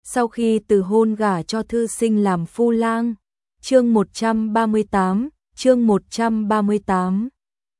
sau khi từ hôn gả cho thư sinh làm phu lang. Chương 138, chương 138.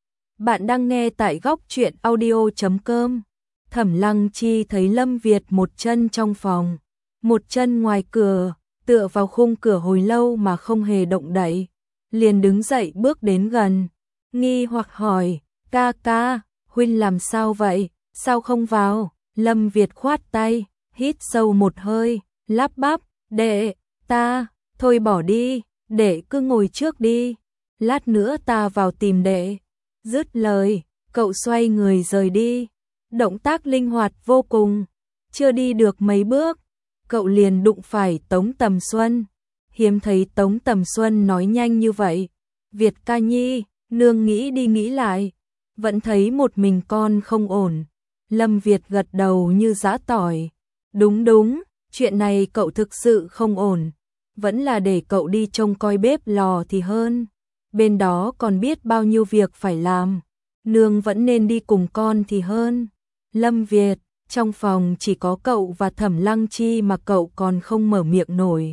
Bạn đang nghe tại góc truyện audio.com. Thẩm Lăng Chi thấy Lâm Việt một chân trong phòng, một chân ngoài cửa, tựa vào khung cửa hồi lâu mà không hề động đậy, liền đứng dậy bước đến gần, nghi hoặc hỏi, ca ca, huynh làm sao vậy, sao không vào? Lâm Việt khoát tay, hít sâu một hơi, lắp bắp, đệ, ta, thôi bỏ đi, đệ cứ ngồi trước đi, lát nữa ta vào tìm đệ. Dứt lời, cậu xoay người rời đi, động tác linh hoạt vô cùng, chưa đi được mấy bước, cậu liền đụng phải Tống Tầm Xuân. Hiếm thấy Tống Tầm Xuân nói nhanh như vậy. Việt ca nhi, nương nghĩ đi nghĩ lại, vẫn thấy một mình con không ổn. Lâm Việt gật đầu như giã tỏi. Đúng đúng, chuyện này cậu thực sự không ổn, vẫn là để cậu đi trông coi bếp lò thì hơn. Bên đó còn biết bao nhiêu việc phải làm, nương vẫn nên đi cùng con thì hơn. Lâm Việt, trong phòng chỉ có cậu và Thẩm Lăng Chi mà cậu còn không mở miệng nổi.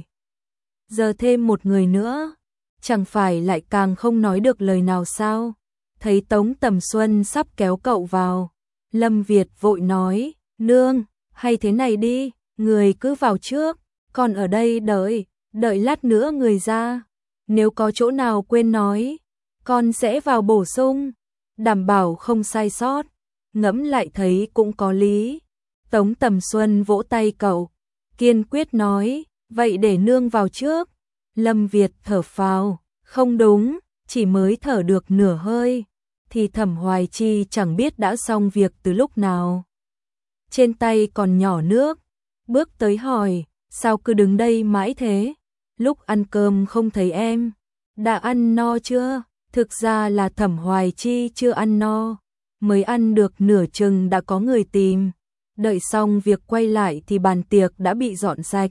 Giờ thêm một người nữa, chẳng phải lại càng không nói được lời nào sao? Thấy Tống Tầm Xuân sắp kéo cậu vào, Lâm Việt vội nói, nương, hay thế này đi, người cứ vào trước, còn ở đây đợi lát nữa người ra. Nếu có chỗ nào quên nói, con sẽ vào bổ sung, đảm bảo không sai sót. Ngẫm lại thấy cũng có lý. Tống Tầm Xuân vỗ tay cậu, kiên quyết nói, vậy để nương vào trước. Lâm Việt thở phào, không đúng, chỉ mới thở được nửa hơi, thì Thẩm Hoài Chi chẳng biết đã xong việc từ lúc nào. Trên tay còn nhỏ nước, bước tới hỏi, sao cứ đứng đây mãi thế? Lúc ăn cơm không thấy em, đã ăn no chưa? Thực ra là Thẩm Hoài Chi chưa ăn no, mới ăn được nửa chừng đã có người tìm. Đợi xong việc quay lại thì bàn tiệc đã bị dọn sạch.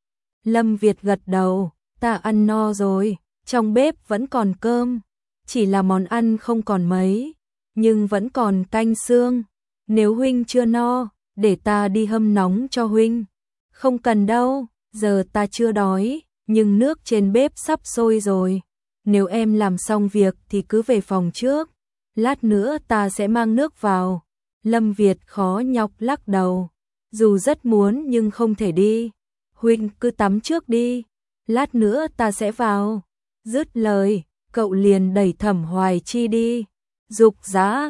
Lâm Việt gật đầu, ta ăn no rồi, trong bếp vẫn còn cơm, chỉ là món ăn không còn mấy, nhưng vẫn còn canh xương. Nếu huynh chưa no, để ta đi hâm nóng cho huynh. Không cần đâu, giờ ta chưa đói, nhưng nước trên bếp sắp sôi rồi. Nếu em làm xong việc thì cứ về phòng trước, lát nữa ta sẽ mang nước vào. Lâm Việt khó nhọc lắc đầu, dù rất muốn nhưng không thể đi. Huynh cứ tắm trước đi, lát nữa ta sẽ vào. Dứt lời, cậu liền đẩy Thẩm Hoài Chi đi, giục giã,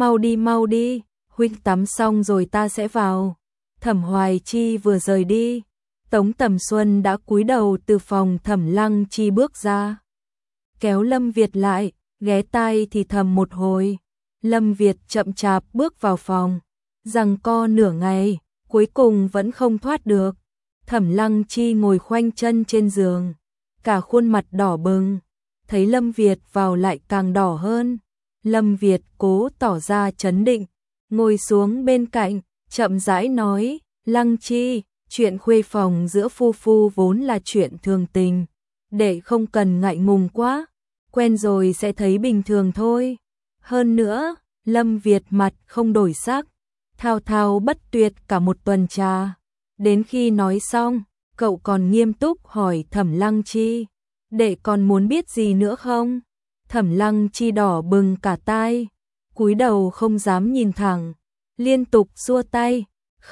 mau đi, huynh tắm xong rồi ta sẽ vào. Thẩm Hoài Chi vừa rời đi, Tống Tầm Xuân đã cúi đầu từ phòng Thẩm Lăng Chi bước ra, kéo Lâm Việt lại, ghé tai thì thầm một hồi. Lâm Việt chậm chạp bước vào phòng, giằng co nửa ngày, cuối cùng vẫn không thoát được. Thẩm Lăng Chi ngồi khoanh chân trên giường, cả khuôn mặt đỏ bừng, thấy Lâm Việt vào lại càng đỏ hơn. Lâm Việt cố tỏ ra trấn định, ngồi xuống bên cạnh, chậm rãi nói, Lăng Chi, chuyện khuê phòng giữa phu phu vốn là chuyện thường tình, để không cần ngại ngùng quá, quen rồi sẽ thấy bình thường thôi. Hơn nữa, Lâm Việt mặt không đổi sắc, thao thao bất tuyệt cả một tuần trà. Đến khi nói xong, cậu còn nghiêm túc hỏi Thẩm Lăng Chi, đệ còn muốn biết gì nữa không? Thẩm Lăng Chi đỏ bừng cả tai, cúi đầu không dám nhìn thẳng, liên tục xua tay,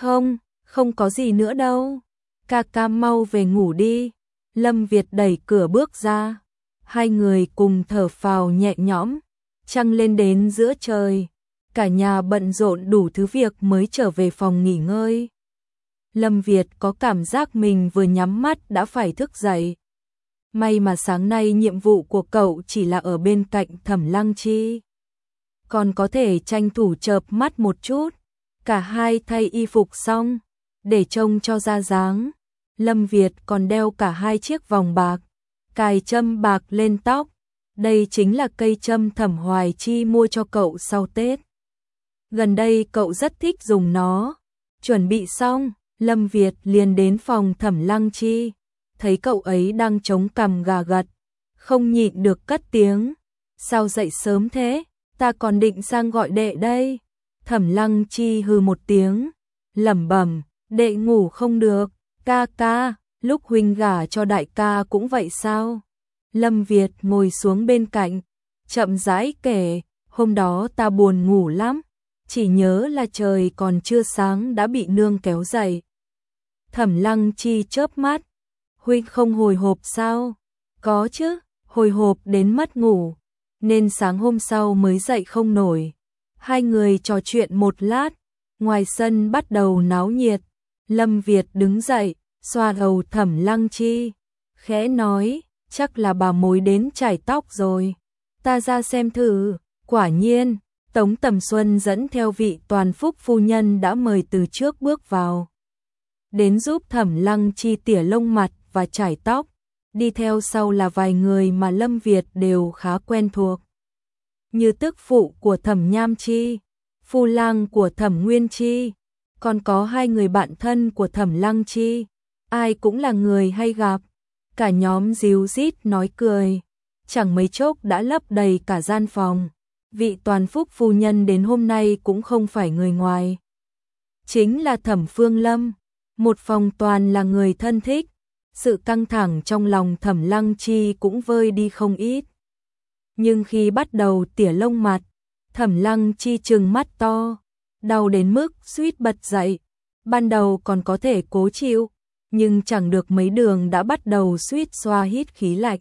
không có gì nữa đâu, ca ca mau về ngủ đi. Lâm Việt đẩy cửa bước ra, hai người cùng thở phào nhẹ nhõm. Trăng lên đến giữa trời, cả nhà bận rộn đủ thứ việc mới trở về phòng nghỉ ngơi. Lâm Việt có cảm giác mình vừa nhắm mắt đã phải thức dậy. May mà sáng nay nhiệm vụ của cậu chỉ là ở bên cạnh Thẩm Lăng Chi, còn có thể tranh thủ chợp mắt một chút. Cả hai thay y phục xong, để trông cho ra dáng. Lâm Việt còn đeo cả hai chiếc vòng bạc, cài châm bạc lên tóc. Đây chính là cây châm Thẩm Hoài Chi mua cho cậu sau Tết. Gần đây cậu rất thích dùng nó. Chuẩn bị xong, Lâm Việt liền đến phòng Thẩm Lăng Chi, thấy cậu ấy đang chống cằm gà gật, không nhịn được cất tiếng, sao dậy sớm thế, ta còn định sang gọi đệ đây. Thẩm Lăng Chi hừ một tiếng, lẩm bẩm, đệ ngủ không được, Ca ca, lúc huynh gả cho đại ca cũng vậy sao? Lâm Việt ngồi xuống bên cạnh, chậm rãi kể, hôm đó ta buồn ngủ lắm, chỉ nhớ là trời còn chưa sáng đã bị nương kéo dậy. Thẩm Lăng Chi chớp mắt, huynh không hồi hộp sao? Có chứ, hồi hộp đến mất ngủ, nên sáng hôm sau mới dậy không nổi. Hai người trò chuyện một lát, ngoài sân bắt đầu náo nhiệt. Lâm Việt đứng dậy, xoa đầu Thẩm Lăng Chi, khẽ nói, chắc là bà mối đến chải tóc rồi. Ta ra xem thử. Quả nhiên, Tống Tầm Xuân dẫn theo vị toàn phúc phu nhân đã mời từ trước bước vào. Đến giúp Thẩm Lăng Chi tỉa lông mặt và chải tóc. Đi theo sau là vài người mà Lâm Việt đều khá quen thuộc. Như tức phụ của Thẩm Nham Chi, phu lang của Thẩm Nguyên Chi, còn có hai người bạn thân của Thẩm Lăng Chi, ai cũng là người hay gặp. Cả nhóm díu dít nói cười, chẳng mấy chốc đã lấp đầy cả gian phòng. Vị toàn phúc phu nhân đến hôm nay cũng không phải người ngoài, chính là Thẩm Phương Lâm, một phòng toàn là người thân thích. Sự căng thẳng trong lòng Thẩm Lăng Chi cũng vơi đi không ít. Nhưng khi bắt đầu tỉa lông mặt, Thẩm Lăng Chi trừng mắt to, đau đến mức suýt bật dậy. Ban đầu còn có thể cố chịu, nhưng chẳng được mấy đường đã bắt đầu suýt xoa hít khí lạnh.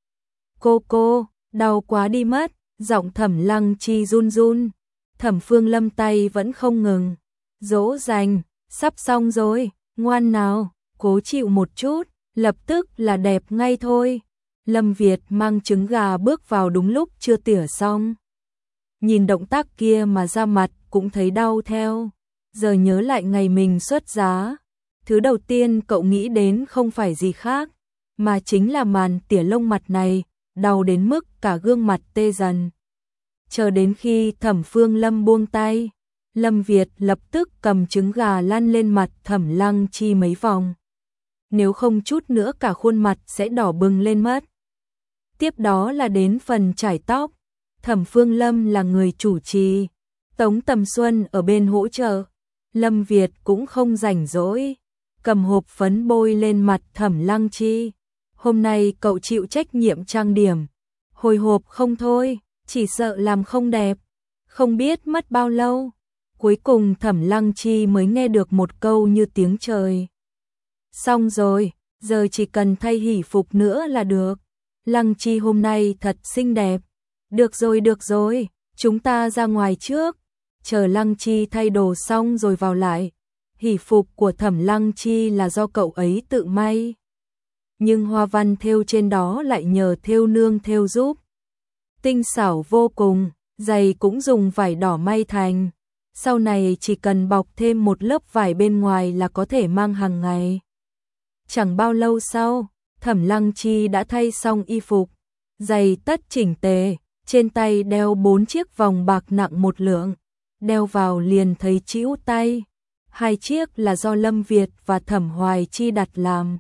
Cô, đau quá đi mất, giọng Thẩm Lăng Chi run run. Thẩm Phương Lâm tay vẫn không ngừng, dỗ dành, sắp xong rồi, ngoan nào, cố chịu một chút, lập tức là đẹp ngay thôi. Lâm Việt mang trứng gà bước vào đúng lúc chưa tỉa xong. Nhìn động tác kia mà da mặt cũng thấy đau theo. Giờ nhớ lại ngày mình xuất giá, thứ đầu tiên cậu nghĩ đến không phải gì khác, mà chính là màn tỉa lông mặt này, đau đến mức cả gương mặt tê dần. Chờ đến khi Thẩm Phương Lâm buông tay, Lâm Việt lập tức cầm trứng gà lăn lên mặt Thẩm Lăng Chi mấy vòng. Nếu không chút nữa cả khuôn mặt sẽ đỏ bừng lên mất. Tiếp đó là đến phần chải tóc. Thẩm Phương Lâm là người chủ trì, Tống Tầm Xuân ở bên hỗ trợ. Lâm Việt cũng không rảnh rỗi, cầm hộp phấn bôi lên mặt Thẩm Lăng Chi. Hôm nay cậu chịu trách nhiệm trang điểm, hồi hộp không thôi, chỉ sợ làm không đẹp. Không biết mất bao lâu, cuối cùng Thẩm Lăng Chi mới nghe được một câu như tiếng trời. Xong rồi, giờ chỉ cần thay hỷ phục nữa là được. Lăng Chi hôm nay thật xinh đẹp. Được rồi, chúng ta ra ngoài trước. Chờ Lăng Chi thay đồ xong rồi vào lại. Hỷ phục của Thẩm Lăng Chi là do cậu ấy tự may, nhưng hoa văn thêu trên đó lại nhờ thêu nương thêu giúp. Tinh xảo vô cùng, giày cũng dùng vải đỏ may thành. Sau này chỉ cần bọc thêm một lớp vải bên ngoài là có thể mang hàng ngày. Chẳng bao lâu sau, Thẩm Lăng Chi đã thay xong y phục, giày tất chỉnh tề, trên tay đeo 4 chiếc vòng bạc nặng 1 lượng, đeo vào liền thấy chĩu tay. 2 chiếc là do Lâm Việt và Thẩm Hoài Chi đặt làm.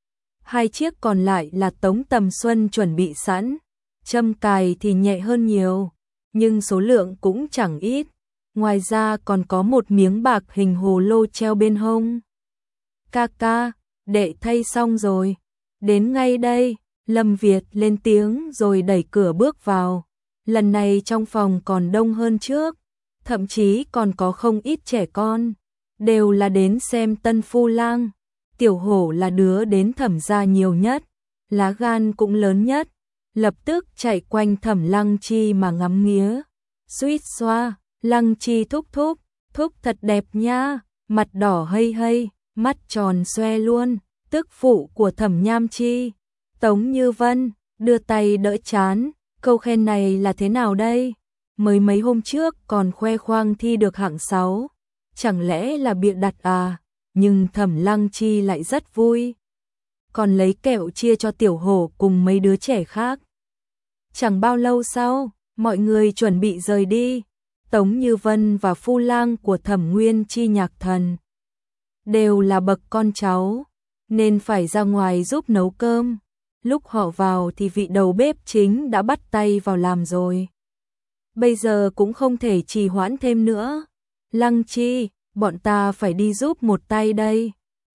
2 chiếc còn lại là Tống Tầm Xuân chuẩn bị sẵn. Châm cài thì nhẹ hơn nhiều, nhưng số lượng cũng chẳng ít. Ngoài ra còn có một miếng bạc hình hồ lô treo bên hông. Ca, đệ thay xong rồi. Đến ngay đây, Lâm Việt lên tiếng rồi đẩy cửa bước vào. Lần này trong phòng còn đông hơn trước, thậm chí còn có không ít trẻ con, đều là đến xem tân phu lang. Tiểu Hổ là đứa đến Thẩm gia nhiều nhất, lá gan cũng lớn nhất, lập tức chạy quanh Thẩm Lăng Chi mà ngắm nghía. Suýt xoa, Lăng Chi thúc thật đẹp nha, mặt đỏ hây, mắt tròn xoe luôn. Tức phụ của Thẩm Nham Chi, Tống Như Vân, đưa tay đỡ chán, câu khen này là thế nào đây? Mới mấy hôm trước còn khoe khoang thi được hạng 6, chẳng lẽ là bịa đặt à? Nhưng Thẩm Lăng Chi lại rất vui, còn lấy kẹo chia cho Tiểu Hổ cùng mấy đứa trẻ khác. Chẳng bao lâu sau, mọi người chuẩn bị rời đi. Tống Như Vân và phu lang của Thẩm Nguyên Chi Nhạc Thần đều là bậc con cháu, nên phải ra ngoài giúp nấu cơm. Lúc họ vào thì vị đầu bếp chính đã bắt tay vào làm rồi. Bây giờ cũng không thể trì hoãn thêm nữa. Lăng Chi, bọn ta phải đi giúp một tay đây.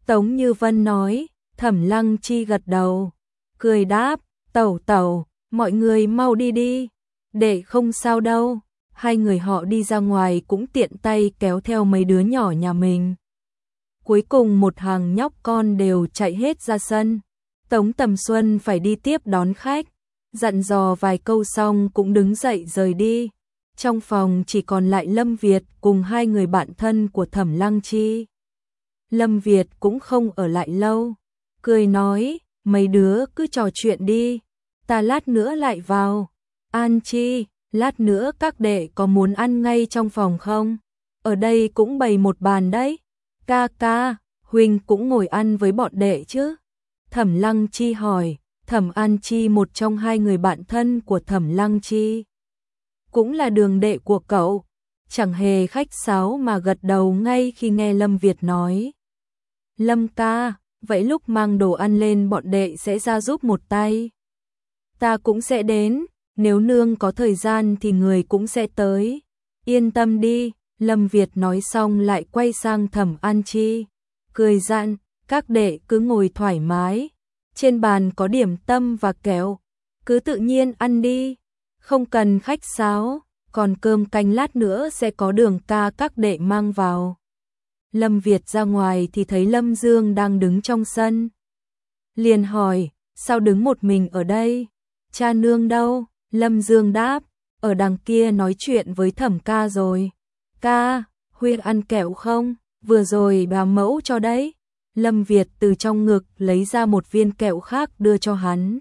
Tống Như Vân nói. Thẩm Lăng Chi gật đầu, cười đáp, tẩu tẩu, mọi người mau đi đi, đệ không sao đâu. Hai người họ đi ra ngoài cũng tiện tay kéo theo mấy đứa nhỏ nhà mình. Cuối cùng một hàng nhóc con đều chạy hết ra sân. Tống Tầm Xuân phải đi tiếp đón khách, dặn dò vài câu xong cũng đứng dậy rời đi. Trong phòng chỉ còn lại Lâm Việt cùng hai người bạn thân của Thẩm Lăng Chi. Lâm Việt cũng không ở lại lâu, cười nói, mấy đứa cứ trò chuyện đi, ta lát nữa lại vào. An Chi, lát nữa các đệ có muốn ăn ngay trong phòng không? Ở đây cũng bày một bàn đấy. Ca ca, huynh cũng ngồi ăn với bọn đệ chứ? Thẩm Lăng Chi hỏi. Thẩm An Chi, một trong hai người bạn thân của Thẩm Lăng Chi, cũng là đường đệ của cậu, chẳng hề khách sáo mà gật đầu ngay khi nghe Lâm Việt nói. Lâm ca, vậy lúc mang đồ ăn lên bọn đệ sẽ ra giúp một tay. Ta cũng sẽ đến, nếu nương có thời gian thì người cũng sẽ tới. Yên tâm đi, Lâm Việt nói xong lại quay sang Thẩm An Chi, cười dặn, các đệ cứ ngồi thoải mái, trên bàn có điểm tâm và kẹo, cứ tự nhiên ăn đi, không cần khách sáo, còn cơm canh lát nữa sẽ có Đường ca các đệ mang vào. Lâm Việt ra ngoài thì thấy Lâm Dương đang đứng trong sân. Liền hỏi, sao đứng một mình ở đây? Cha nương đâu? Lâm Dương đáp, ở đằng kia nói chuyện với Thẩm ca rồi. Ca, Huynh ăn kẹo không? Vừa rồi bà mẫu cho đấy. Lâm Việt từ trong ngực lấy ra một viên kẹo khác đưa cho hắn.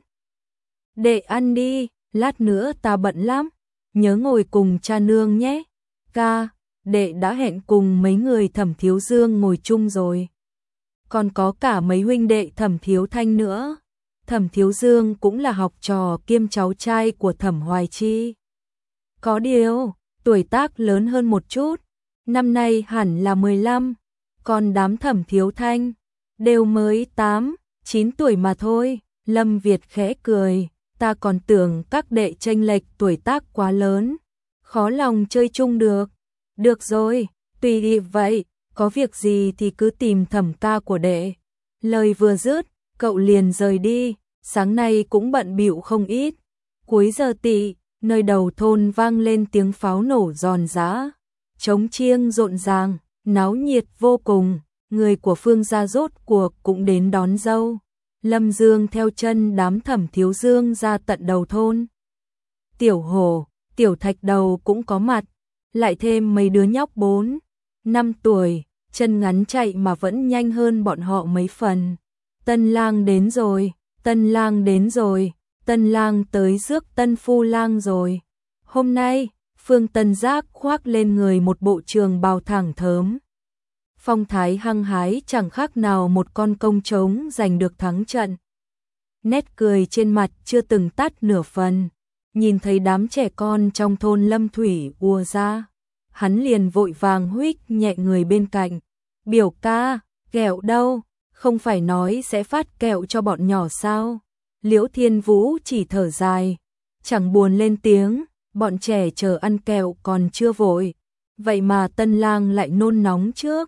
Đệ ăn đi, lát nữa ta bận lắm, nhớ ngồi cùng cha nương nhé. Ca, đệ đã hẹn cùng mấy người Thẩm Thiếu Dương ngồi chung rồi. Còn có cả mấy huynh đệ Thẩm Thiếu Thanh nữa. Thẩm Thiếu Dương cũng là học trò kiêm cháu trai của Thẩm Hoài Chi. Có điều, tuổi tác lớn hơn một chút, năm nay hẳn là 15, còn đám Thẩm Thiếu Thanh đều mới 8, 9 tuổi mà thôi. Lâm Việt khẽ cười, ta còn tưởng các đệ chênh lệch tuổi tác quá lớn, khó lòng chơi chung được. Được rồi, tùy đi vậy, có việc gì thì cứ tìm Thẩm ca của đệ. Lời vừa dứt, cậu liền rời đi, sáng nay cũng bận bịu không ít. Cuối giờ tị, nơi đầu thôn vang lên tiếng pháo nổ giòn giã, trống chiêng rộn ràng, náo nhiệt vô cùng. Người của Phương gia rốt cuộc cũng đến đón dâu. Lâm Dương theo chân đám Thẩm Thiếu Dương ra tận đầu thôn. Tiểu Hổ, Tiểu Thạch Đầu cũng có mặt, lại thêm mấy đứa nhóc 4, 5 tuổi, chân ngắn chạy mà vẫn nhanh hơn bọn họ mấy phần. Tân lang đến rồi, tân lang đến rồi, tân lang tới rước tân phu lang rồi. Hôm nay, Phương Tân Giác khoác lên người một bộ trường bào thẳng thớm. Phong thái hăng hái chẳng khác nào một con công trống giành được thắng trận. Nét cười trên mặt chưa từng tắt nửa phần. Nhìn thấy đám trẻ con trong thôn Lâm Thủy ùa ra, hắn liền vội vàng huých nhẹ người bên cạnh. Biểu ca, kẹo đâu? Không phải nói sẽ phát kẹo cho bọn nhỏ sao? Liễu Thiên Vũ chỉ thở dài, chẳng buồn lên tiếng. Bọn trẻ chờ ăn kẹo còn chưa vội, vậy mà tân lang lại nôn nóng trước.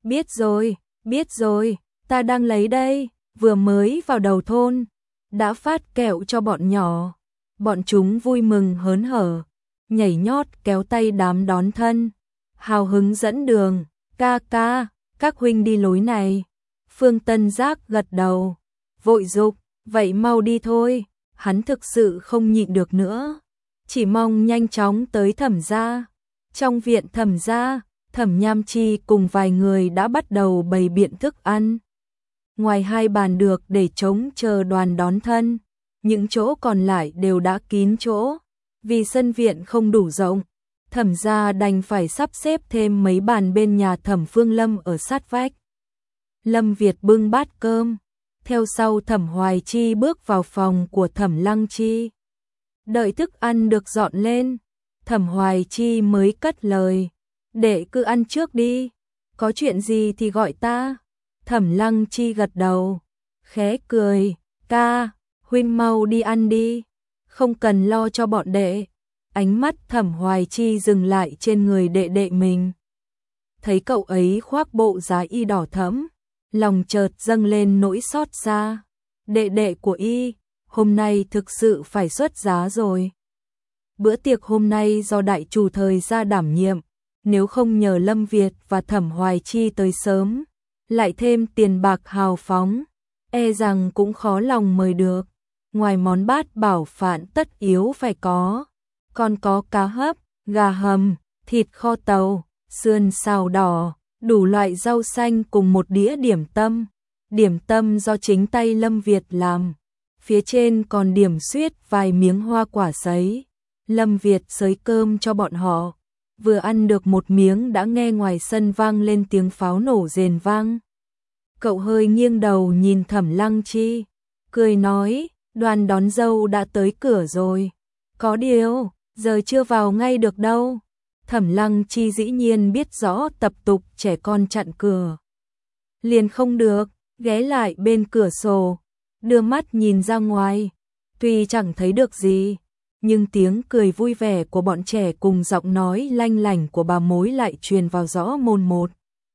Biết rồi, ta đang lấy đây, vừa mới vào đầu thôn, đã phát kẹo cho bọn nhỏ. Bọn chúng vui mừng hớn hở, nhảy nhót kéo tay đám đón thân, hào hứng dẫn đường. Ca ca, các huynh đi lối này. Phương Tân Giác gật đầu, vội dục, vậy mau đi thôi. Hắn thực sự không nhịn được nữa, chỉ mong nhanh chóng tới Thẩm gia. Trong viện Thẩm gia, Thẩm Nham Chi cùng vài người đã bắt đầu bày biện thức ăn. Ngoài hai bàn được để trống chờ đoàn đón thân, những chỗ còn lại đều đã kín chỗ. Vì sân viện không đủ rộng, Thẩm gia đành phải sắp xếp thêm mấy bàn bên nhà Thẩm Phương Lâm ở sát vách. Lâm Việt bưng bát cơm, theo sau Thẩm Hoài Chi bước vào phòng của Thẩm Lăng Chi. Đợi thức ăn được dọn lên, Thẩm Hoài Chi mới cất lời, đệ cứ ăn trước đi, có chuyện gì thì gọi ta. Thẩm Lăng Chi gật đầu, khẽ cười, ca, huynh mau đi ăn đi, không cần lo cho bọn đệ. Ánh mắt Thẩm Hoài Chi dừng lại trên người đệ đệ mình. Thấy cậu ấy khoác bộ giá y đỏ thẫm, lòng chợt dâng lên nỗi xót xa. Đệ đệ của y, hôm nay thực sự phải xuất giá rồi. Bữa tiệc hôm nay do đại chủ thời gia đảm nhiệm, nếu không nhờ Lâm Việt và Thẩm Hoài Chi tới sớm, lại thêm tiền bạc hào phóng, e rằng cũng khó lòng mời được. Ngoài món bát bảo phạn tất yếu phải có, còn có cá hấp, gà hầm, thịt kho tàu, sườn xào đỏ, đủ loại rau xanh cùng một đĩa điểm tâm. Điểm tâm do chính tay Lâm Việt làm, phía trên còn điểm xuyết vài miếng hoa quả sấy. Lâm Việt xới cơm cho bọn họ, vừa ăn được một miếng đã nghe ngoài sân vang lên tiếng pháo nổ rền vang. Cậu hơi nghiêng đầu nhìn Thẩm Lăng Chi, cười nói, đoàn đón dâu đã tới cửa rồi. Có điều, giờ chưa vào ngay được đâu. Thẩm Lăng Chi dĩ nhiên biết rõ tập tục trẻ con chặn cửa. Liền không được, ghé lại bên cửa sổ, đưa mắt nhìn ra ngoài. Tuy chẳng thấy được gì, nhưng tiếng cười vui vẻ của bọn trẻ cùng giọng nói lanh lảnh của bà mối lại truyền vào rõ mồn một.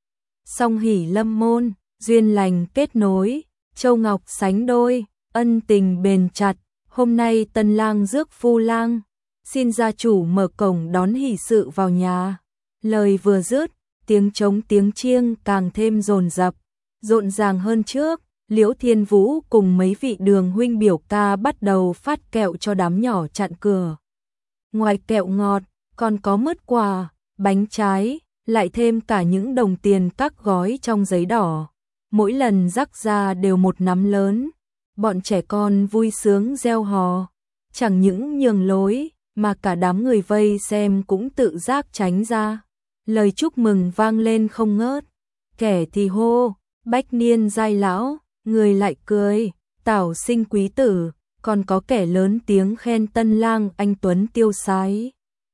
Song hỷ lâm môn, duyên lành kết nối, châu ngọc sánh đôi, ân tình bền chặt. Hôm nay tân lang rước phu lang, xin gia chủ mở cổng đón hỷ sự vào nhà. Lời vừa dứt, tiếng trống tiếng chiêng càng thêm dồn dập, rộn ràng hơn trước. Liễu Thiên Vũ cùng mấy vị Đường huynh biểu ca bắt đầu phát kẹo cho đám nhỏ chặn cửa. Ngoài kẹo ngọt, còn có mứt quà, bánh trái, lại thêm cả những đồng tiền các gói trong giấy đỏ. Mỗi lần rắc ra đều một nắm lớn. Bọn trẻ con vui sướng reo hò, chẳng những nhường lối, mà cả đám người vây xem cũng tự giác tránh ra. Lời chúc mừng vang lên không ngớt, kẻ thì hô, bách niên giai lão, người lại cười, tảo sinh quý tử, còn có kẻ lớn tiếng khen tân lang anh tuấn tiêu sái.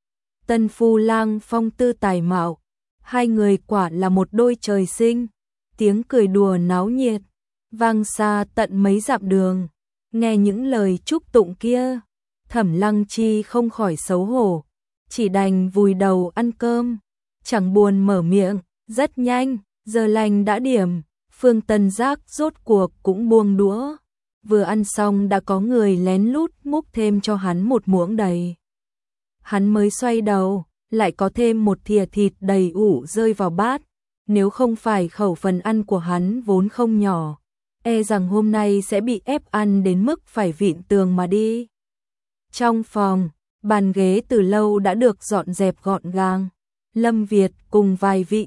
Tân phu lang phong tư tài mạo, hai người quả là một đôi trời sinh. Tiếng cười đùa náo nhiệt, vang xa tận mấy dặm đường. Nghe những lời chúc tụng kia, Thẩm Lăng Chi không khỏi xấu hổ, chỉ đành vùi đầu ăn cơm, chẳng buồn mở miệng. Rất nhanh, giờ lành đã điểm, Phương Tân Giác rốt cuộc cũng buông đũa. Vừa ăn xong đã có người lén lút múc thêm cho hắn một muỗng đầy. Hắn mới xoay đầu, lại có thêm một thìa thịt đầy ủ rơi vào bát. Nếu không phải khẩu phần ăn của hắn vốn không nhỏ, e rằng hôm nay sẽ bị ép ăn đến mức phải vịn tường mà đi. Trong phòng, bàn ghế từ lâu đã được dọn dẹp gọn gàng. Lâm Việt cùng vài vị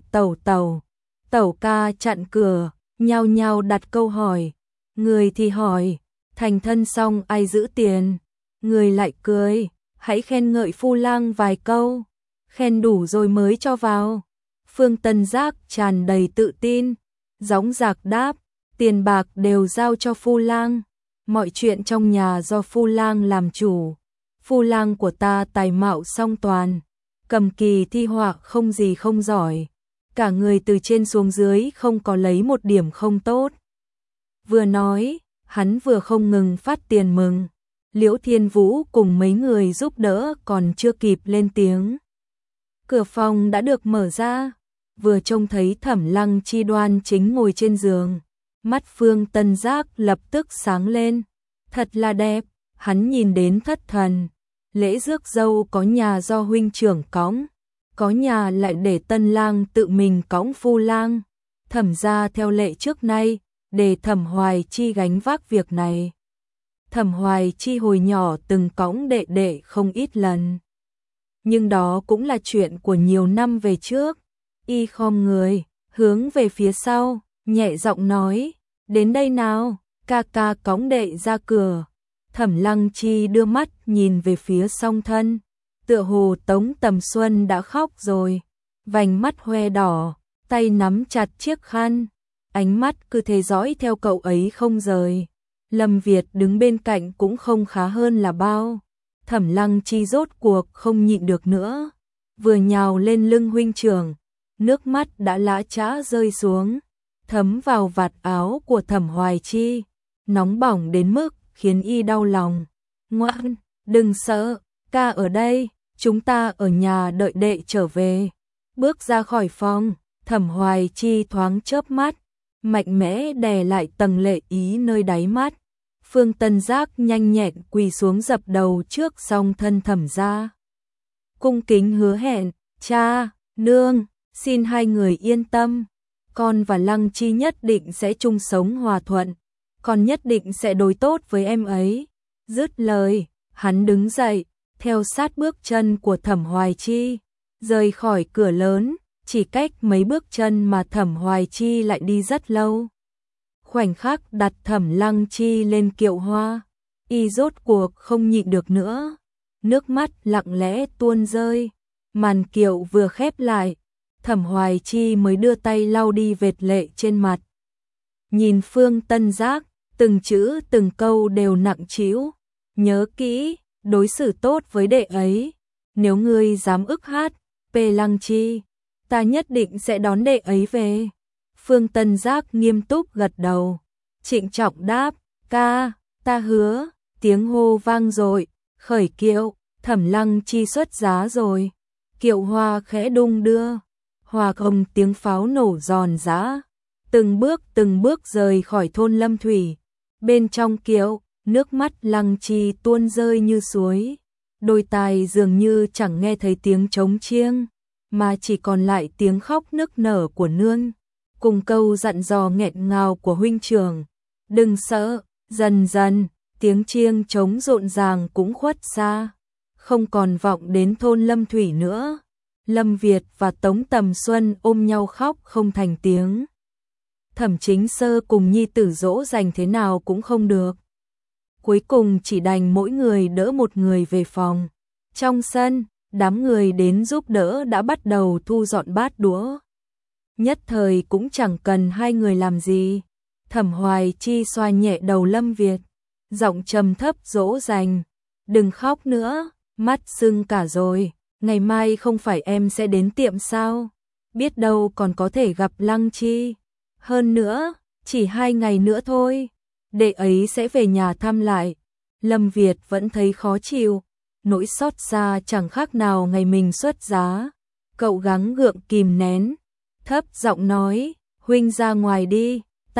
tẩu ca chặn cửa, nhao nhao đặt câu hỏi. Người thì hỏi, thành thân xong ai giữ tiền? Người lại cười, hãy khen ngợi phu lang vài câu, khen đủ rồi mới cho vào. Phương Tân Giác tràn đầy tự tin, dõng dạc đáp, tiền bạc đều giao cho phu lang, mọi chuyện trong nhà do phu lang làm chủ. Phu lang của ta tài mạo song toàn, cầm kỳ thi họa không gì không giỏi, cả người từ trên xuống dưới không có lấy một điểm không tốt. Vừa nói, hắn vừa không ngừng phát tiền mừng. Liễu Thiên Vũ cùng mấy người giúp đỡ còn chưa kịp lên tiếng, cửa phòng đã được mở ra. Vừa trông thấy Thẩm Lăng Chi đoan chính ngồi trên giường, mắt Phương Tân Giác lập tức sáng lên. Thật là đẹp, hắn nhìn đến thất thần. Lễ rước dâu có nhà do huynh trưởng cõng, có nhà lại để tân lang tự mình cõng phu lang. Thẩm gia theo lệ trước nay, để Thẩm Hoài Chi gánh vác việc này. Thẩm Hoài Chi hồi nhỏ từng cõng đệ đệ không ít lần, nhưng đó cũng là chuyện của nhiều năm về trước. Y khom người, hướng về phía sau, nhẹ giọng nói, đến đây nào, ca ca cõng đệ ra cửa. Thẩm Lăng Chi đưa mắt nhìn về phía song thân, tựa hồ Tống Tầm Xuân đã khóc rồi, vành mắt hoe đỏ, tay nắm chặt chiếc khăn, ánh mắt cứ thế dõi theo cậu ấy không rời. Lâm Việt đứng bên cạnh cũng không khá hơn là bao. Thẩm Lăng Chi rốt cuộc không nhịn được nữa, vừa nhào lên lưng huynh trưởng, nước mắt đã lã chã rơi xuống, thấm vào vạt áo của Thẩm Hoài Chi, nóng bỏng đến mức khiến y đau lòng. Ngoan, đừng sợ, ca ở đây, chúng ta ở nhà đợi đệ trở về. Bước ra khỏi phòng, Thẩm Hoài Chi thoáng chớp mắt, mạnh mẽ đè lại tầng lệ ý nơi đáy mắt. Phương Tân Giác nhanh nhẹn quỳ xuống dập đầu trước song thân Thẩm gia. Cung kính hứa hẹn, cha, nương, xin hai người yên tâm. Con và Lăng Chi nhất định sẽ chung sống hòa thuận. Con nhất định sẽ đối tốt với em ấy. Dứt lời, hắn đứng dậy, theo sát bước chân của Thẩm Hoài Chi, rời khỏi cửa lớn, chỉ cách mấy bước chân mà Thẩm Hoài Chi lại đi rất lâu. Khoảnh khắc đặt Thẩm Lăng Chi lên kiệu hoa, y rốt cuộc không nhịn được nữa, nước mắt lặng lẽ tuôn rơi. Màn kiệu vừa khép lại, Thẩm Hoài Chi mới đưa tay lau đi vệt lệ trên mặt. Nhìn Phương Tân Giác, từng chữ từng câu đều nặng trĩu. Nhớ kỹ, đối xử tốt với đệ ấy. Nếu ngươi dám ức hát, Lăng Chi, ta nhất định sẽ đón đệ ấy về. Phương Tân Giác nghiêm túc gật đầu, trịnh trọng đáp, ca, ta hứa. Tiếng hô vang dội, khởi kiệu, Thẩm Lăng Chi xuất giá rồi. Kiệu hoa khẽ đung đưa, hòa cùng tiếng pháo nổ giòn giã, từng bước rời khỏi thôn Lâm Thủy. Bên trong kiệu, nước mắt Lăng Chi tuôn rơi như suối, đôi tai dường như chẳng nghe thấy tiếng trống chiêng, mà chỉ còn lại tiếng khóc nức nở của nương, cùng câu dặn dò nghẹn ngào của huynh trưởng. Đừng sợ. Dần dần, tiếng chiêng trống rộn ràng cũng khuất xa, không còn vọng đến thôn Lâm Thủy nữa. Lâm Việt và Tống Tầm Xuân ôm nhau khóc không thành tiếng. Thẩm Chính Sơ cùng nhi tử dỗ dành thế nào cũng không được. Cuối cùng chỉ đành mỗi người đỡ một người về phòng. Trong sân, đám người đến giúp đỡ đã bắt đầu thu dọn bát đũa. Nhất thời cũng chẳng cần hai người làm gì. Thẩm Hoài Chi xoa nhẹ đầu Lâm Việt, giọng trầm thấp dỗ dành, đừng khóc nữa, mắt sưng cả rồi, ngày mai không phải em sẽ đến tiệm sao, biết đâu còn có thể gặp Lăng Chi. Hơn nữa, chỉ 2 ngày nữa thôi, đệ ấy sẽ về nhà thăm lại. Lâm Việt vẫn thấy khó chịu, nỗi xót xa chẳng khác nào ngày mình xuất giá. Cậu gắng gượng kìm nén, thấp giọng nói, huynh ra ngoài đi,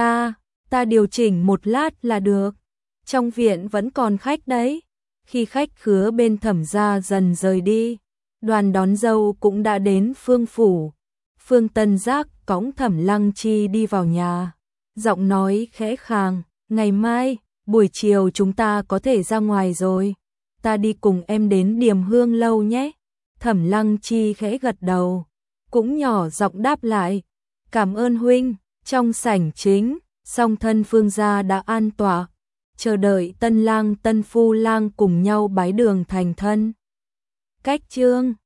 ta điều chỉnh một lát là được. Trong viện vẫn còn khách đấy. Khi khách khứa bên Thẩm gia dần rời đi, đoàn đón dâu cũng đã đến Phương phủ. Phương Tân Giác cõng Thẩm Lăng Chi đi vào nhà, giọng nói khẽ khàng, ngày mai, buổi chiều chúng ta có thể ra ngoài rồi. Ta đi cùng em đến Điềm Hương lâu nhé. Thẩm Lăng Chi khẽ gật đầu, cũng nhỏ giọng đáp lại, cảm ơn huynh. Trong sảnh chính, song thân Phương gia đã an tọa, chờ đợi tân lang tân phu lang cùng nhau bái đường thành thân. Cách chương